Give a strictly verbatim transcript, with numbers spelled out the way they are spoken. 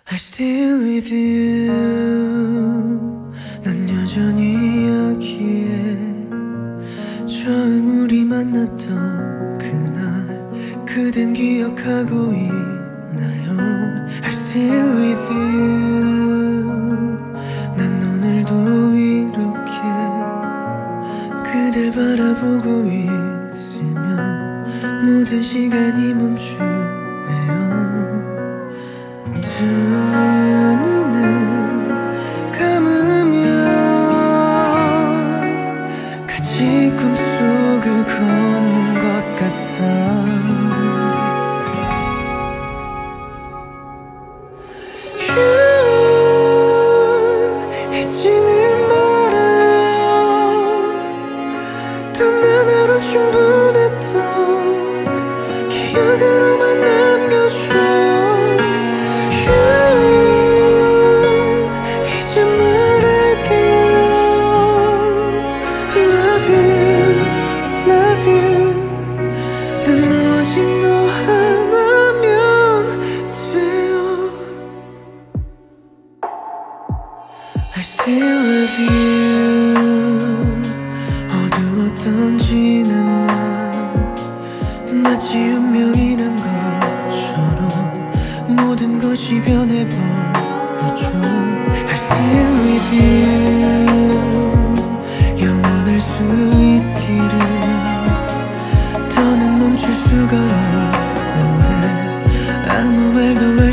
I still with you. 난 여전히 여기에. 처음 우리 만났던 그날 그댄 기억하고 있나요? I still with you. 난 오늘도 이렇게 그댈 바라보고 있으면 모든 시간이 멈추네요. 두 눈을 감으면 같이 꿈속을 걷는 것 같아. 잊지는 말아요. 단 하나로 충분했던 기억으로만 남겨줘. 이제 말할게요. Love you, love you. 난 오직 너 하나면 돼요. I still love you. 어두웠던 지난 날 마치 운명이란 것처럼 모든 것이 변해버렸죠. I still with you. 영원할 수 있기를. 더는 멈출 수가 없는데 아무 말도 할